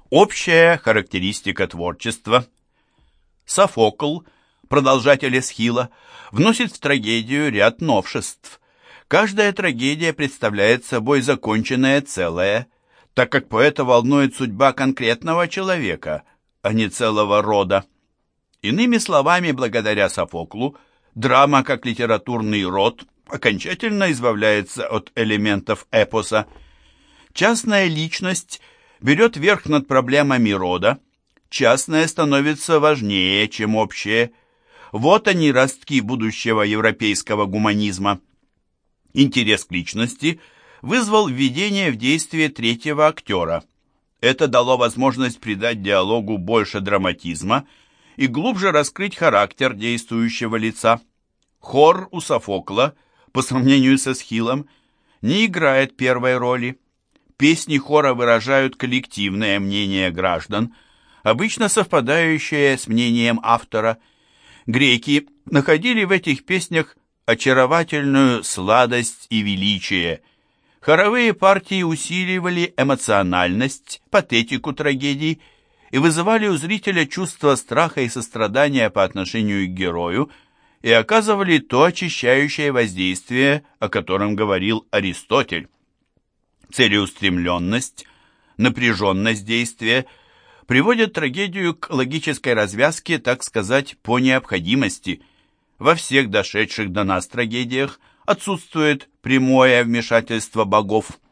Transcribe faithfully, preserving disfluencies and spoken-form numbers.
Общая характеристика творчества. Софокл, продолжатель Эсхила, вносит в трагедию ряд новшеств. Каждая трагедия представляет собой законченное целое, так как поэта волнует судьба конкретного человека, а не целого рода. Иными словами, благодаря Софоклу, драма как литературный род окончательно избавляется от элементов эпоса. Частная личность берет верх над проблемами рода, частное становится важнее, чем общее. Вот они, ростки будущего европейского гуманизма. Интерес к личности вызвал введение в действие третьего актера. Это дало возможность придать диалогу больше драматизма и глубже раскрыть характер действующего лица. Хор у Софокла, по сравнению с Эсхилом, не играет первой роли. Песни хора выражают коллективное мнение граждан, обычно совпадающее с мнением автора. Греки находили в этих песнях очаровательную сладость и величие. Хоровые партии усиливали эмоциональность, патетику трагедий и вызывали у зрителя чувство страха и сострадания по отношению к герою и оказывали то очищающее воздействие, о котором говорил Аристотель. Целеустремленность, напряженность действия приводят трагедию к логической развязке, так сказать, по необходимости. Во всех дошедших до нас трагедиях отсутствует прямое вмешательство богов.